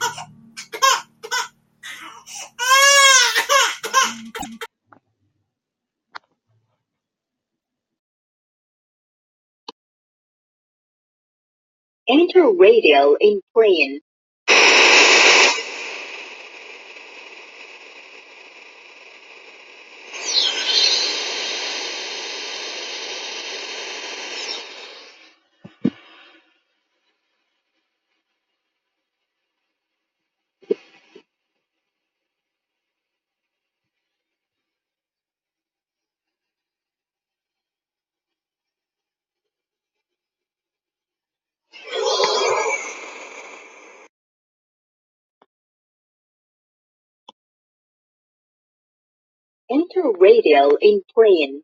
Enter radio in plane. Enter radio in plane.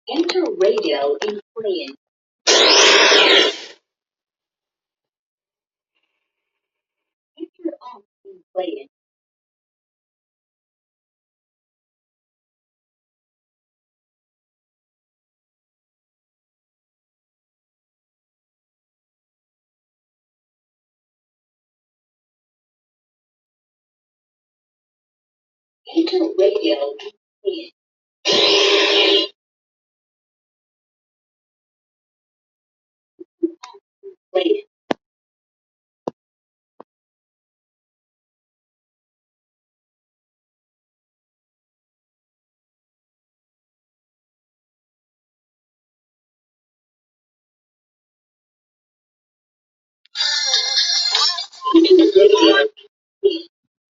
Enter radio in Korean. Enter off in Korean. Enter radio in Korean. Korean. Enter radio in Korean.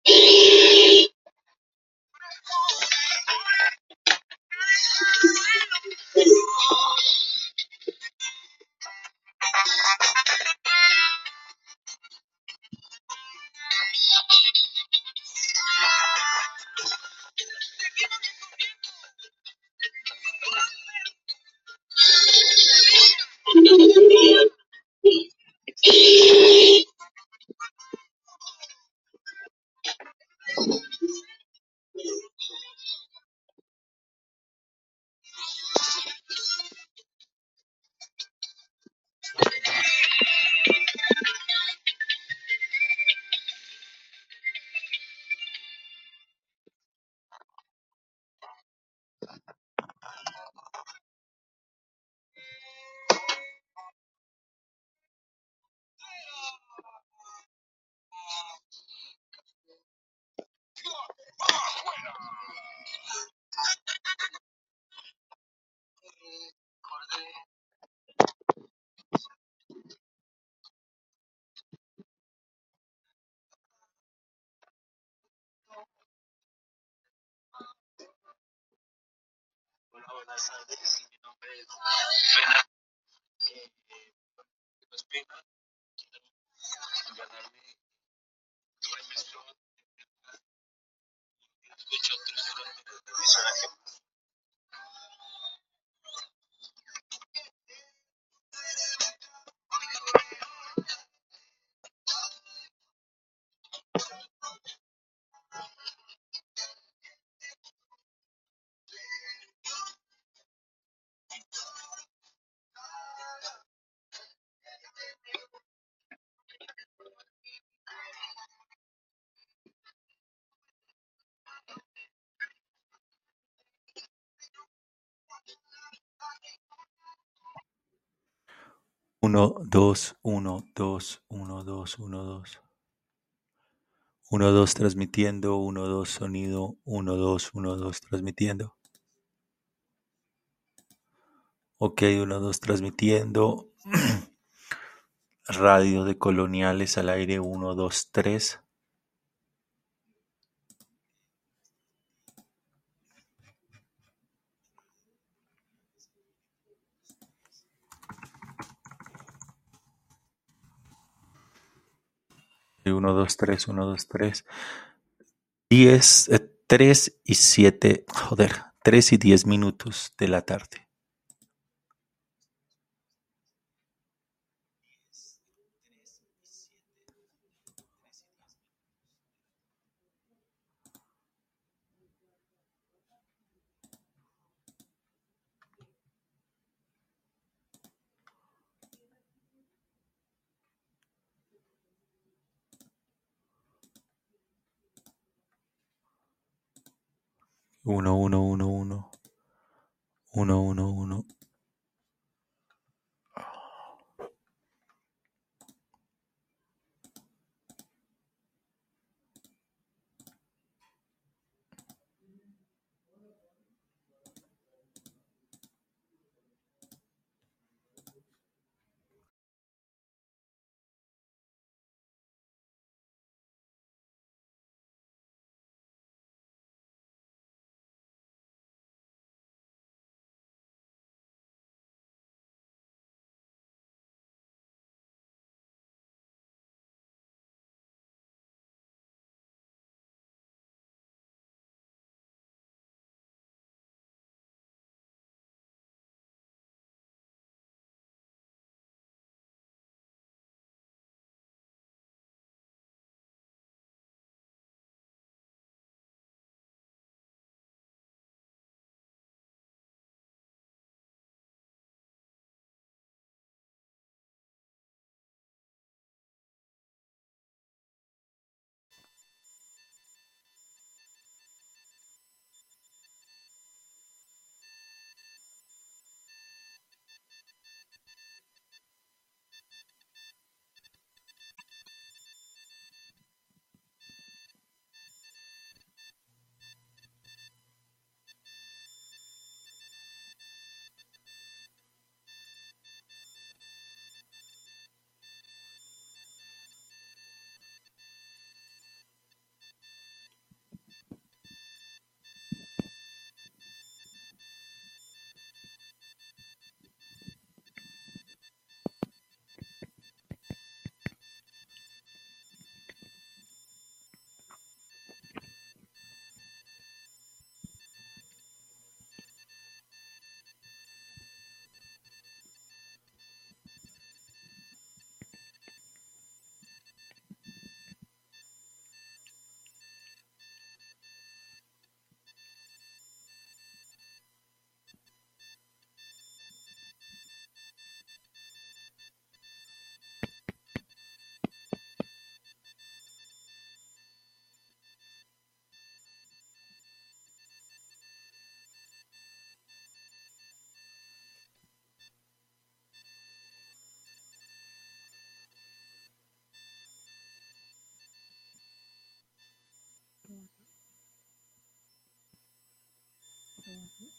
1, 2, 1, 2, 1, 2. 1, 2 transmitiendo, 1, 2 sonido, 1, 2, 1, 2 transmitiendo. Ok, 1, 2 transmitiendo. Radio de Coloniales al aire, 1, 2, 3. 1, 2, 3, 1, 2, 3. 10, 3 y 7, joder, 3 y 10 minutos de la tarde. Uno, uno, uno, uno. 1, 1, 1. Ujú.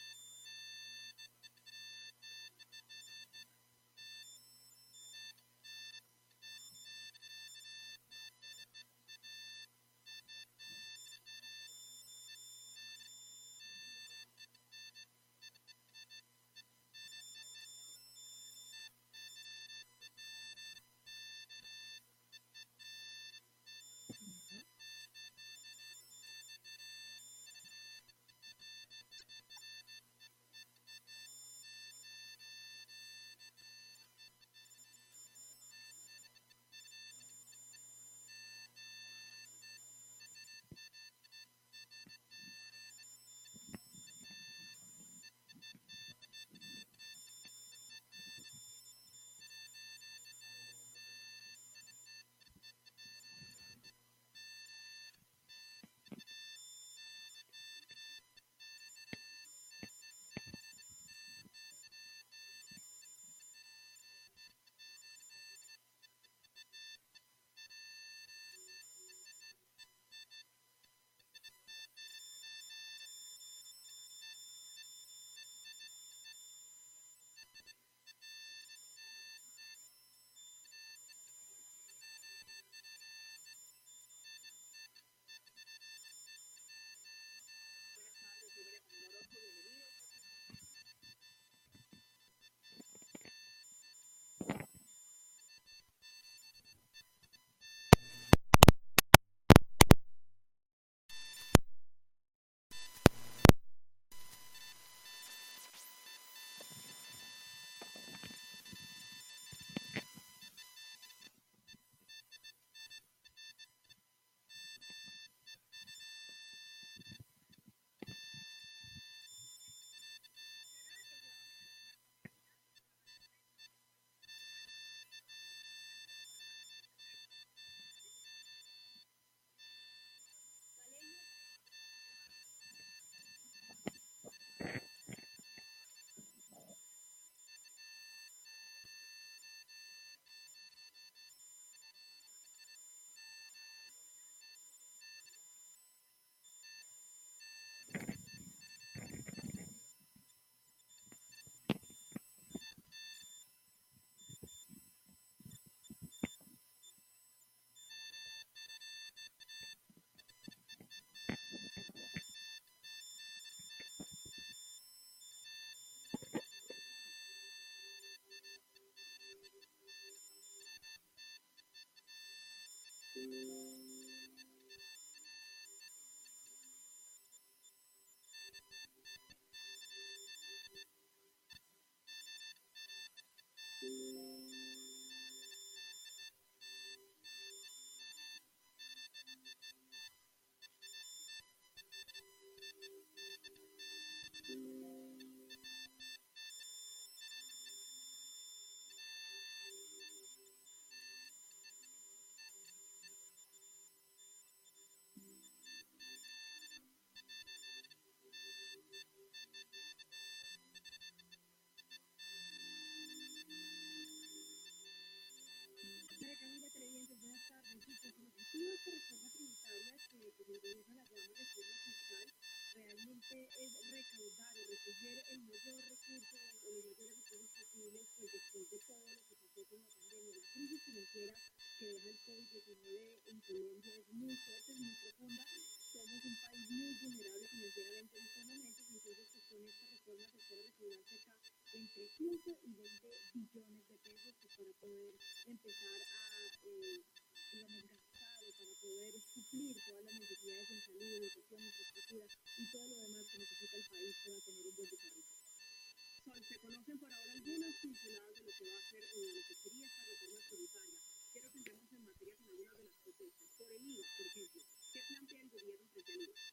María Camila, televidentes, buenas tardes. Sí, pues el objetivo de esta reforma tributaria que pues, el gobierno la llama reforma fiscal realmente es recaudar o recoger el mayor recurso o los mayores recursos posibles pues después de todo lo que pasó con la pandemia. La crisis financiera que deja el COVID-19 en Colombia es muy fuerte, es muy profunda. Somos un país muy vulnerable financieramente en estos momentos, entonces pues con esta reforma se espera recaudar cerca entre 15 y 20 billones de pesos pues, para poder empezar a, digamos, gastar o para poder suplir todas las necesidades en salud, educación, infraestructura y todo lo demás que necesita el país para tener un buen desarrollo. Sol, se conocen por ahora algunas pinceladas de lo que va a hacer o de lo que sería esta reforma tributaria. Quiero que entremos en materia con algunas de las propuestas. Por el IVA, por ejemplo, ¿qué plantea el gobierno frente al IVA?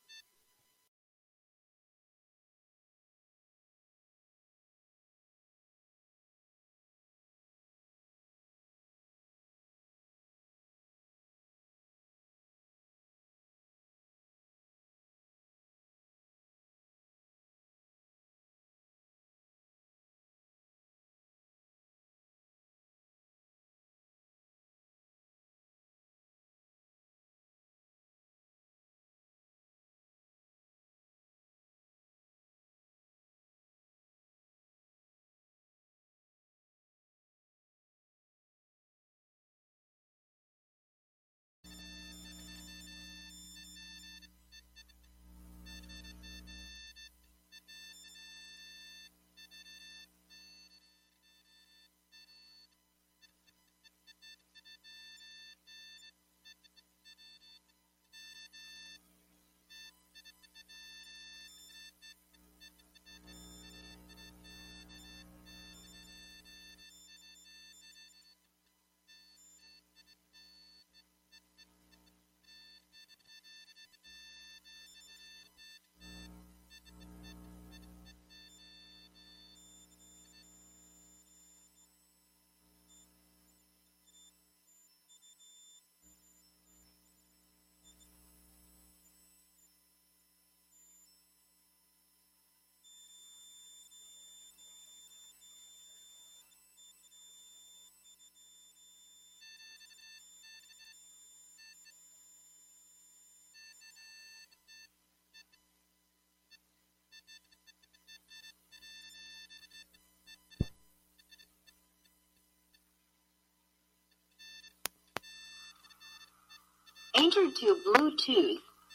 Enter to Bluetooth.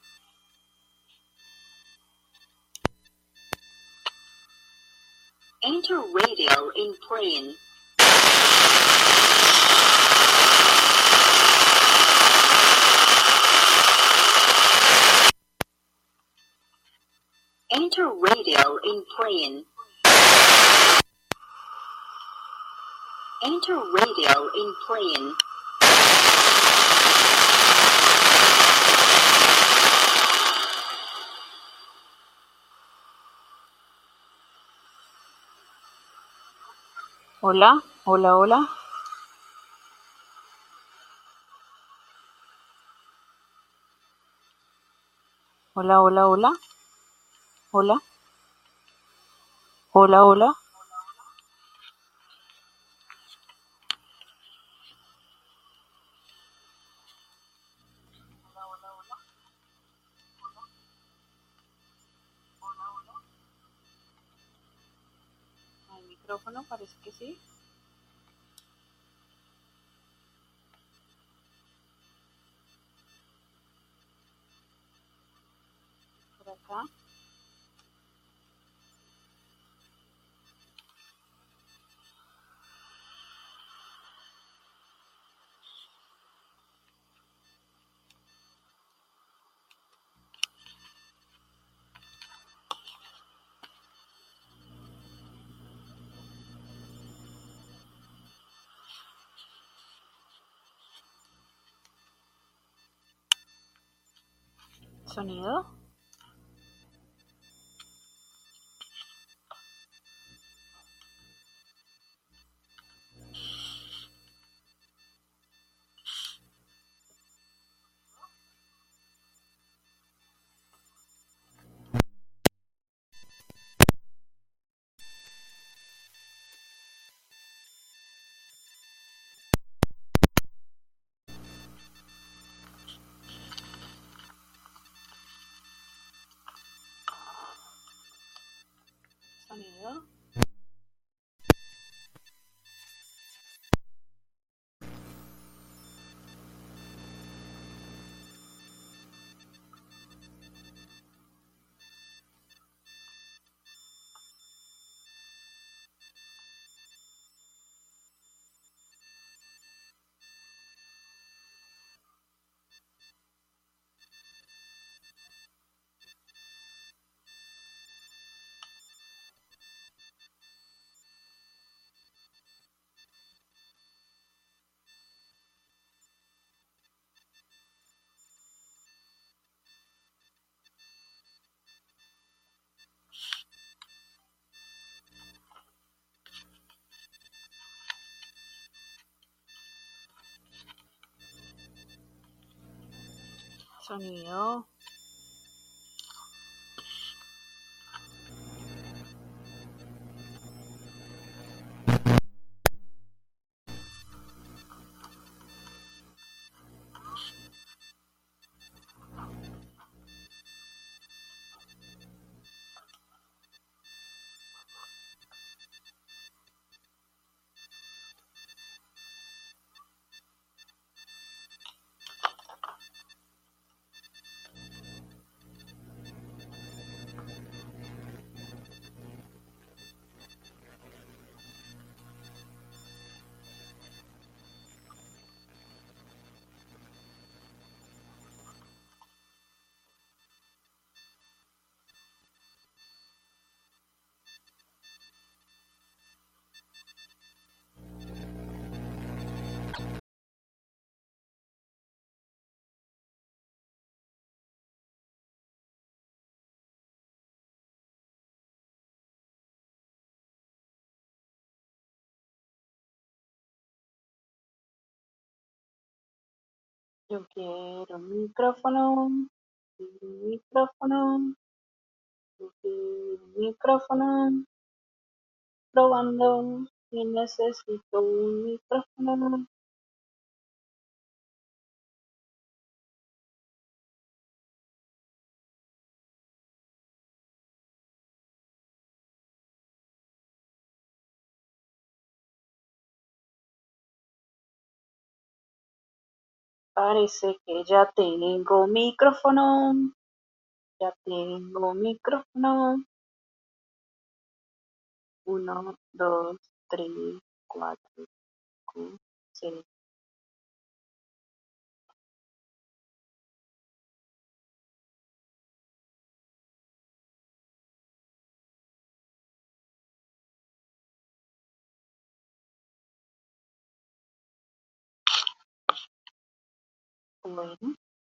Enter radio in plane. Enter radio in plane. Enter radio in plane. Hola, hola, hola. Hola, hola, hola. Hola, hola, hola. ¿Hay micrófono? Parece que sí. Por acá. Sonido. Sonido. Sonido. Yo quiero un micrófono. Un micrófono. Yo quiero un micrófono. Probando. Y necesito un micrófono. Parece que ya tengo micrófono. Ya tengo micrófono. 1, 2, 3, 4, 5, 6. Bueno,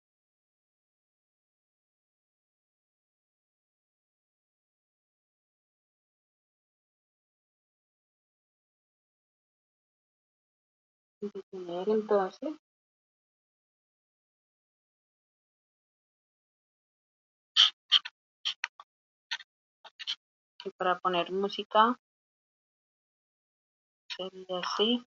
detener entonces. Y para poner música sería así.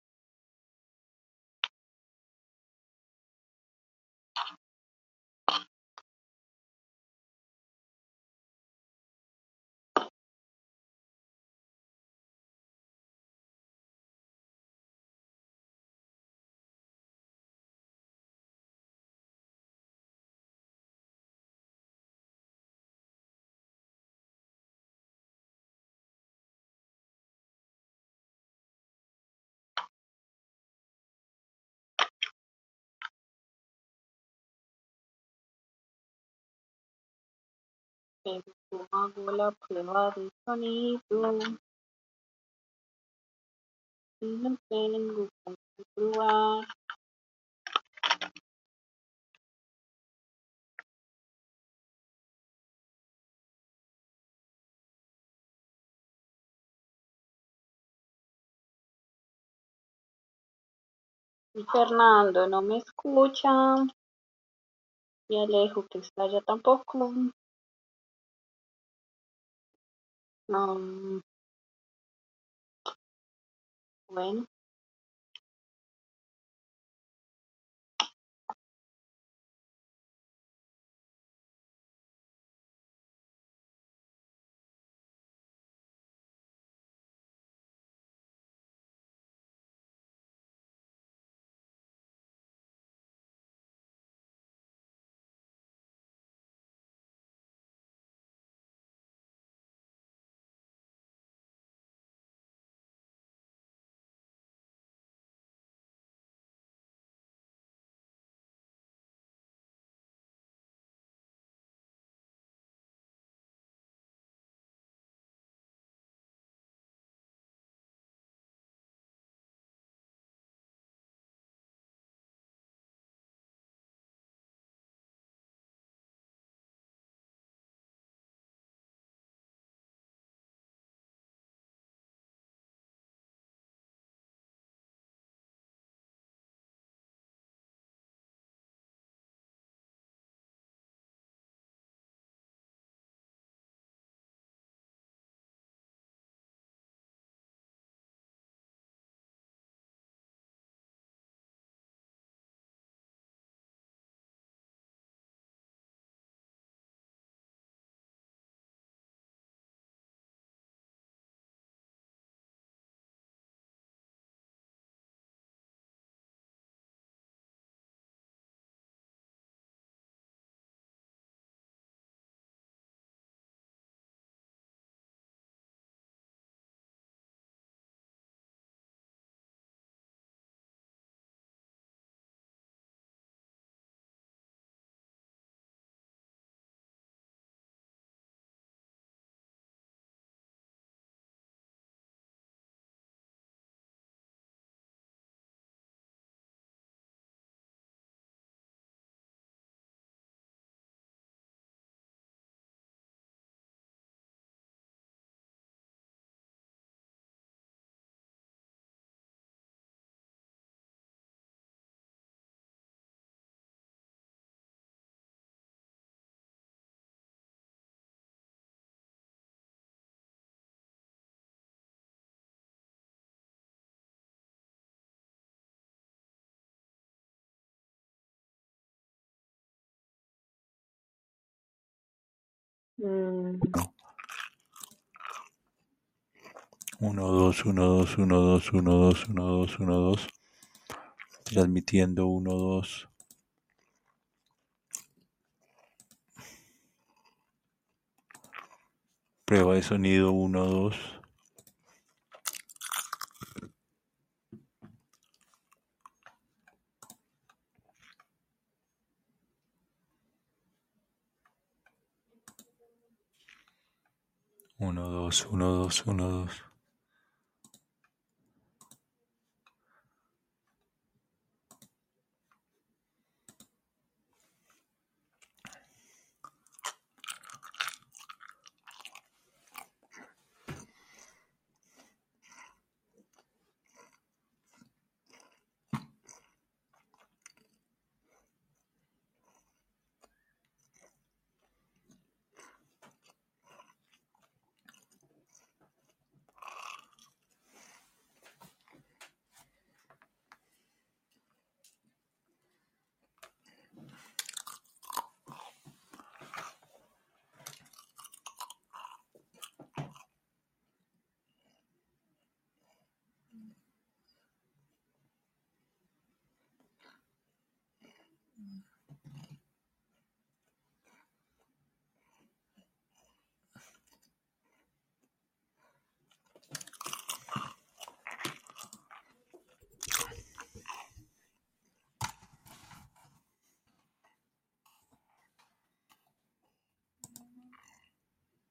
Pero como hago la prueba de sonido y no tengo cómo probar. Y Fernando no me escucha. Y Alejo que está allá tampoco. No, bueno, Uno, dos, uno, dos, uno, dos, uno, dos, uno, dos, uno, dos. Transmitiendo uno, dos. Prueba de sonido 1, 2. Uno, dos, uno, dos, uno, dos.